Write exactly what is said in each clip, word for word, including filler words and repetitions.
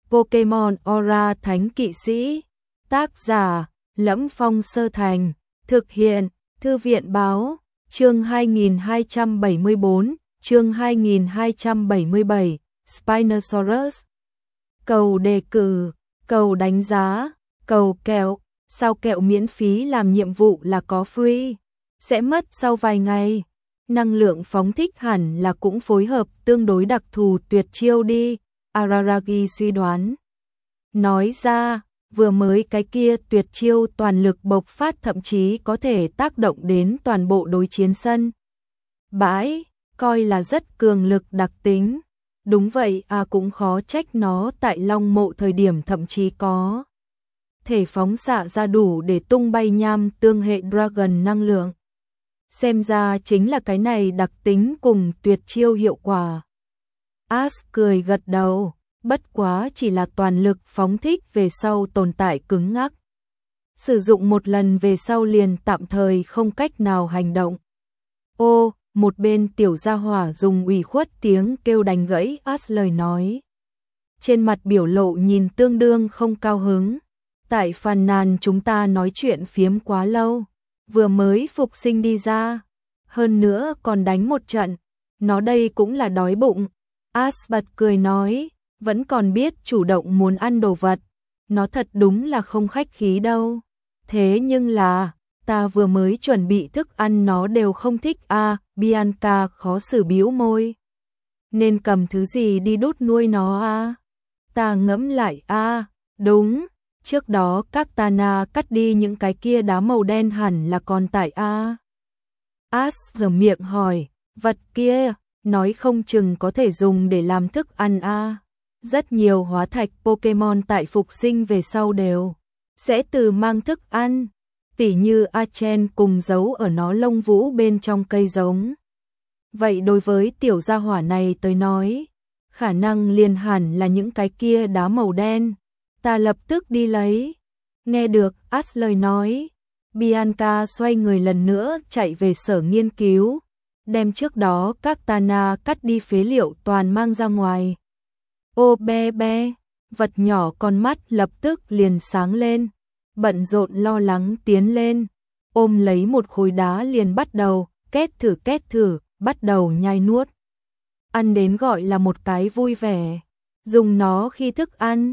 Pokemon Aura Thánh Kỵ Sĩ. Tác giả: Lẫm Phong Sơ Thành. Thực hiện: Thư viện Báo. Chương hai nghìn hai trăm bảy mươi bốn, chương hai nghìn hai trăm bảy mươi bảy, Spinosaurus. Cầu đề cử, cầu đánh giá, cầu kẹo. Sao kẹo miễn phí làm nhiệm vụ là có free, sẽ mất sau vài ngày. Năng lượng phóng thích hẳn là cũng phối hợp tương đối đặc thù tuyệt chiêu đi, Araragi suy đoán. Nói ra, vừa mới cái kia tuyệt chiêu toàn lực bộc phát thậm chí có thể tác động đến toàn bộ đối chiến sân bãi, coi là rất cường lực đặc tính. Đúng vậy à, cũng khó trách nó tại Long Mộ thời điểm thậm chí có thể phóng xạ ra đủ để tung bay nham tương hệ Dragon năng lượng. Xem ra chính là cái này đặc tính cùng tuyệt chiêu hiệu quả. Ash cười gật đầu, bất quá chỉ là toàn lực phóng thích về sau tồn tại cứng ngắc. Sử dụng một lần về sau liền tạm thời không cách nào hành động. Ô, một bên tiểu gia hỏa dùng ủy khuất tiếng kêu đánh gãy Ash lời nói. Trên mặt biểu lộ nhìn tương đương không cao hứng. Tại phàn nàn chúng ta nói chuyện phiếm quá lâu, vừa mới phục sinh đi ra, hơn nữa còn đánh một trận, nó đây cũng là đói bụng. Ash bật cười nói, vẫn còn biết chủ động muốn ăn đồ vật, nó thật đúng là không khách khí đâu. Thế nhưng là, ta vừa mới chuẩn bị thức ăn nó đều không thích a. À, Bianca khó xử bĩu môi. Nên cầm thứ gì đi đút nuôi nó a? À? Ta ngẫm lại a, à, đúng. Trước đó các Tana cắt đi những cái kia đá màu đen hẳn là còn tại A. Ash giở miệng hỏi, vật kia, nói không chừng có thể dùng để làm thức ăn A. Rất nhiều hóa thạch Pokemon tại phục sinh về sau đều sẽ từ mang thức ăn, tỉ như Achen cùng giấu ở nó lông vũ bên trong cây giống. Vậy đối với tiểu gia hỏa này tới nói, khả năng liền hẳn là những cái kia đá màu đen. Ta lập tức đi lấy. Nghe được Ash lời nói, Bianca xoay người lần nữa chạy về sở nghiên cứu, đem trước đó các Tana cắt đi phế liệu toàn mang ra ngoài. Ô bé bé, vật nhỏ con mắt lập tức liền sáng lên, bận rộn lo lắng tiến lên, ôm lấy một khối đá liền bắt đầu, két thử két thử, bắt đầu nhai nuốt. Ăn đến gọi là một cái vui vẻ, dùng nó khi thức ăn.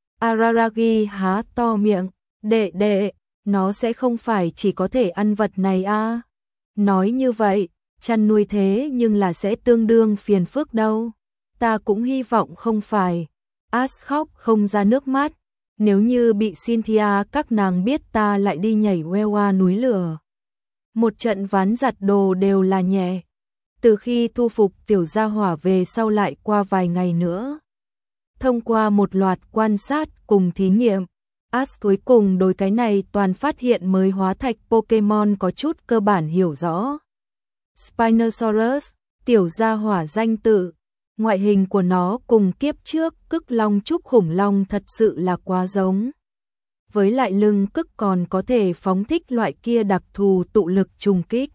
Araragi há to miệng, đệ đệ, nó sẽ không phải chỉ có thể ăn vật này à? Nói như vậy, chăn nuôi thế nhưng là sẽ tương đương phiền phức đâu. Ta cũng hy vọng không phải. Ash khóc không ra nước mắt, nếu như bị Cynthia các nàng biết ta lại đi nhảy Wewa núi lửa. Một trận ván giặt đồ đều là nhẹ. Từ khi thu phục tiểu gia hỏa về sau lại qua vài ngày nữa. Thông qua một loạt quan sát cùng thí nghiệm, Ash cuối cùng đối cái này toàn phát hiện mới hóa thạch Pokemon có chút cơ bản hiểu rõ. Spinosaurus, tiểu gia hỏa danh tự, ngoại hình của nó cùng kiếp trước Cức Long Trúc khủng long thật sự là quá giống. Với lại lưng cức còn có thể phóng thích loại kia đặc thù tụ lực trùng kích.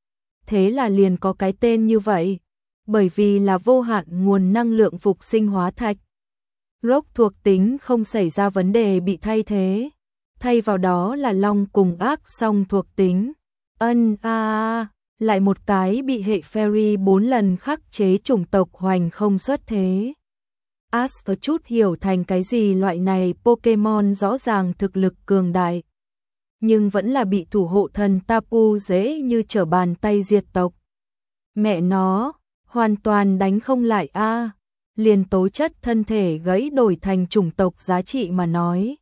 Thế là liền có cái tên như vậy, bởi vì là vô hạn nguồn năng lượng phục sinh hóa thạch. Rock thuộc tính không xảy ra vấn đề bị thay thế, thay vào đó là long cùng ác song thuộc tính. Ân a à, lại một cái bị hệ Fairy bốn lần khắc chế chủng tộc hoành không xuất thế. Ash có chút hiểu thành cái gì loại này Pokemon rõ ràng thực lực cường đại, nhưng vẫn là bị thủ hộ thần Tapu dễ như trở bàn tay diệt tộc. Mẹ nó, hoàn toàn đánh không lại a. À. Liền tố chất thân thể gãy đổi thành chủng tộc giá trị mà nói.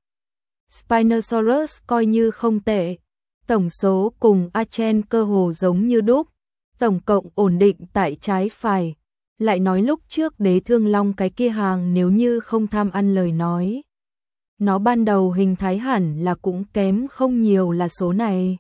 Spinosaurus coi như không tệ, tổng số cùng Achen cơ hồ giống như đúc, tổng cộng ổn định tại trái phải. Lại nói lúc trước đế thương long cái kia hàng nếu như không tham ăn lời nói. Nó ban đầu hình thái hẳn là cũng kém không nhiều là số này.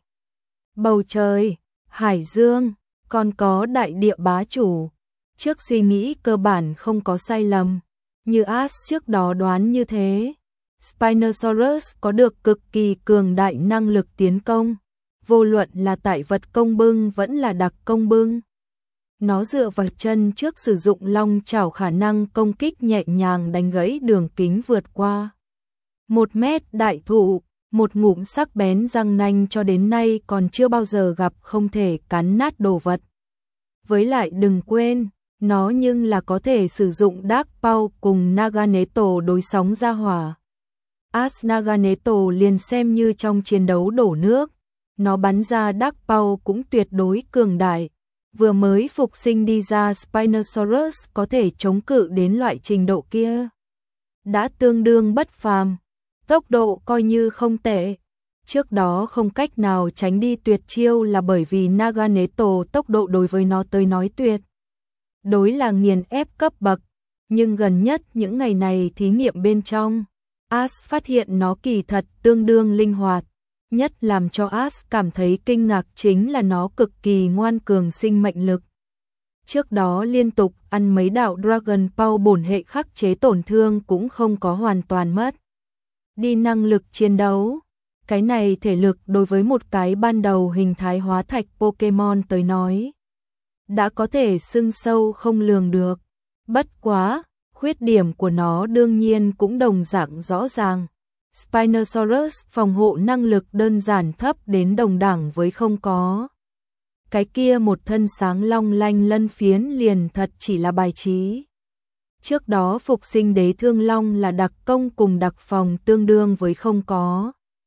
Bầu trời, hải dương, còn có đại địa bá chủ. Trước suy nghĩ cơ bản không có sai lầm, như Ash trước đó đoán như thế. Spinosaurus có được cực kỳ cường đại năng lực tiến công, vô luận là tại vật công bưng vẫn là đặc công bưng. Nó dựa vào chân trước sử dụng long chảo khả năng công kích nhẹ nhàng đánh gãy đường kính vượt qua một mét đại thụ, một ngụm sắc bén răng nanh cho đến nay còn chưa bao giờ gặp không thể cắn nát đồ vật. Với lại đừng quên, nó nhưng là có thể sử dụng Dark Paw cùng Naganeto đối sóng ra hỏa. As Naganeto liền xem như trong chiến đấu đổ nước, nó bắn ra Dark Paw cũng tuyệt đối cường đại. Vừa mới phục sinh đi ra Spinosaurus có thể chống cự đến loại trình độ kia, đã tương đương bất phàm, tốc độ coi như không tệ. Trước đó không cách nào tránh đi tuyệt chiêu là bởi vì Naganeto tốc độ đối với nó tới nói tuyệt đối là nghiền ép cấp bậc, nhưng gần nhất những ngày này thí nghiệm bên trong, As phát hiện nó kỳ thật tương đương linh hoạt. Nhất làm cho As cảm thấy kinh ngạc chính là nó cực kỳ ngoan cường sinh mệnh lực. Trước đó liên tục ăn mấy đạo Dragon Paw bổn hệ khắc chế tổn thương cũng không có hoàn toàn mất đi năng lực chiến đấu. Cái này thể lực đối với một cái ban đầu hình thái hóa thạch Pokemon tới nói đã có thể xưng sâu không lường được. Bất quá, khuyết điểm của nó đương nhiên cũng đồng dạng rõ ràng. Spinosaurus phòng hộ năng lực đơn giản thấp đến đồng đẳng với không có. Cái kia một thân sáng long lanh lân phiến liền thật chỉ là bài trí. Trước đó phục sinh đế thương long là đặc công cùng đặc phòng tương đương với không có.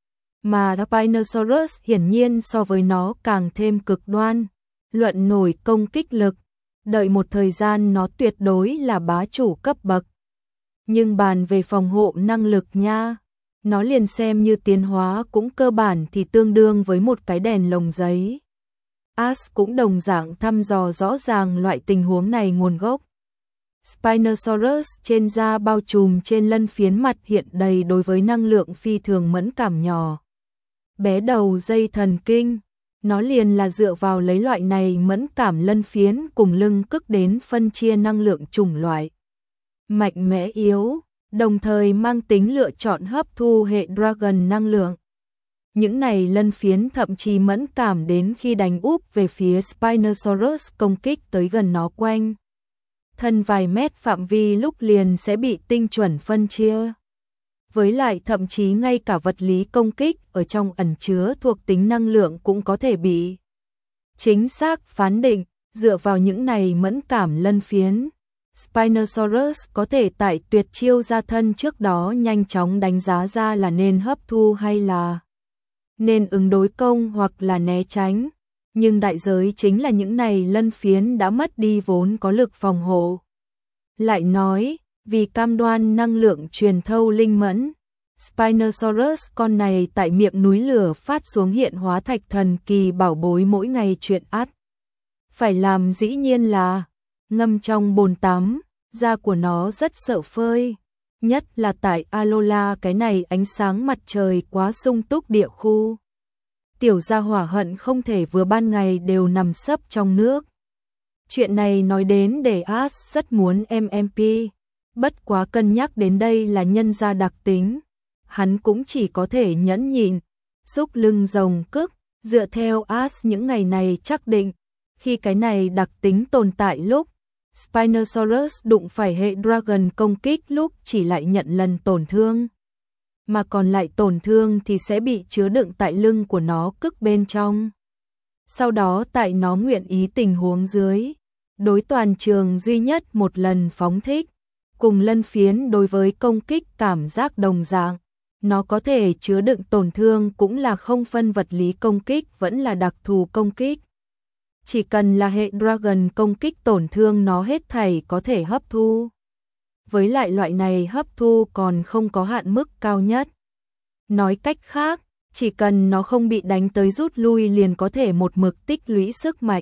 Mà Spinosaurus hiển nhiên so với nó càng thêm cực đoan. Luận nổi công kích lực, đợi một thời gian nó tuyệt đối là bá chủ cấp bậc. Nhưng bàn về phòng hộ năng lực nha, nó liền xem như tiến hóa cũng cơ bản thì tương đương với một cái đèn lồng giấy. As cũng đồng dạng thăm dò rõ ràng loại tình huống này nguồn gốc. Spinosaurus trên da bao trùm trên lân phiến mặt hiện đầy đối với năng lượng phi thường mẫn cảm nhỏ bé đầu dây thần kinh. Nó liền là dựa vào lấy loại này mẫn cảm lân phiến cùng lưng cức đến phân chia năng lượng chủng loại mạnh mẽ yếu, đồng thời mang tính lựa chọn hấp thu hệ Dragon năng lượng. Những này lân phiến thậm chí mẫn cảm đến khi đánh úp về phía Spinosaurus công kích tới gần nó quanh thân vài mét phạm vi lúc liền sẽ bị tinh chuẩn phân chia. Với lại thậm chí ngay cả vật lý công kích ở trong ẩn chứa thuộc tính năng lượng cũng có thể bị chính xác phán định. Dựa vào những này mẫn cảm lân phiến, Spinosaurus có thể tại tuyệt chiêu ra thân trước đó nhanh chóng đánh giá ra là nên hấp thu hay là nên ứng đối công hoặc là né tránh. Nhưng đại giới chính là những này lân phiến đã mất đi vốn có lực phòng hộ. Lại nói, vì cam đoan năng lượng truyền thâu linh mẫn, Spinosaurus con này tại miệng núi lửa phát xuống hiện hóa thạch thần kỳ bảo bối mỗi ngày chuyện ắt phải làm dĩ nhiên là ngâm trong bồn tắm. Da của nó rất sợ phơi, nhất là tại Alola cái này ánh sáng mặt trời quá sung túc địa khu. Tiểu gia hỏa hận không thể vừa ban ngày đều nằm sấp trong nước. Chuyện này nói đến để As rất muốn em em pê, bất quá cân nhắc đến đây là nhân gia đặc tính, hắn cũng chỉ có thể nhẫn nhịn, xúc lưng rồng cức. Dựa theo As những ngày này chắc định, khi cái này đặc tính tồn tại lúc Spinosaurus đụng phải hệ Dragon công kích lúc chỉ lại nhận lần tổn thương, mà còn lại tổn thương thì sẽ bị chứa đựng tại lưng của nó cức bên trong. Sau đó tại nó nguyện ý tình huống dưới, đối toàn trường duy nhất một lần phóng thích, cùng lân phiến đối với công kích cảm giác đồng dạng, nó có thể chứa đựng tổn thương cũng là không phân vật lý công kích vẫn là đặc thù công kích. Chỉ cần là hệ Dragon công kích tổn thương nó hết thảy có thể hấp thu. Với lại loại này hấp thu còn không có hạn mức cao nhất. Nói cách khác, chỉ cần nó không bị đánh tới rút lui liền có thể một mực tích lũy sức mạnh.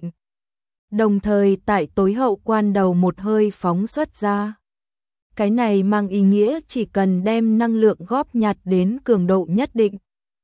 Đồng thời tại tối hậu quan đầu một hơi phóng xuất ra. Cái này mang ý nghĩa chỉ cần đem năng lượng góp nhặt đến cường độ nhất định.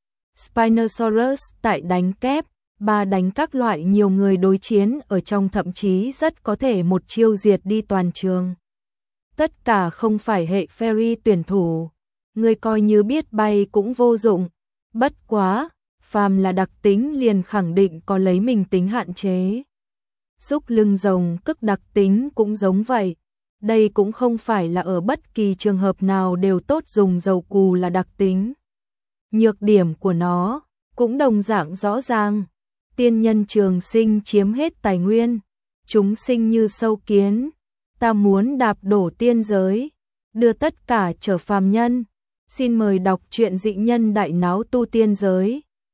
Spinosaurus tại đánh kép, ba đánh các loại nhiều người đối chiến ở trong thậm chí rất có thể một chiêu diệt đi toàn trường. Tất cả không phải hệ Fairy tuyển thủ, người coi như biết bay cũng vô dụng. Bất quá, phàm là đặc tính liền khẳng định có lấy mình tính hạn chế. xúc lưng rồng cức đặc tính cũng giống vậy. Đây cũng không phải là ở bất kỳ trường hợp nào đều tốt dùng dầu cù là đặc tính. Nhược điểm của nó cũng đồng dạng rõ ràng. Tiên nhân trường sinh chiếm hết tài nguyên, chúng sinh như sâu kiến, ta muốn đạp đổ tiên giới, đưa tất cả trở phàm nhân. Xin mời đọc truyện Dị Nhân Đại Náo Tu Tiên Giới.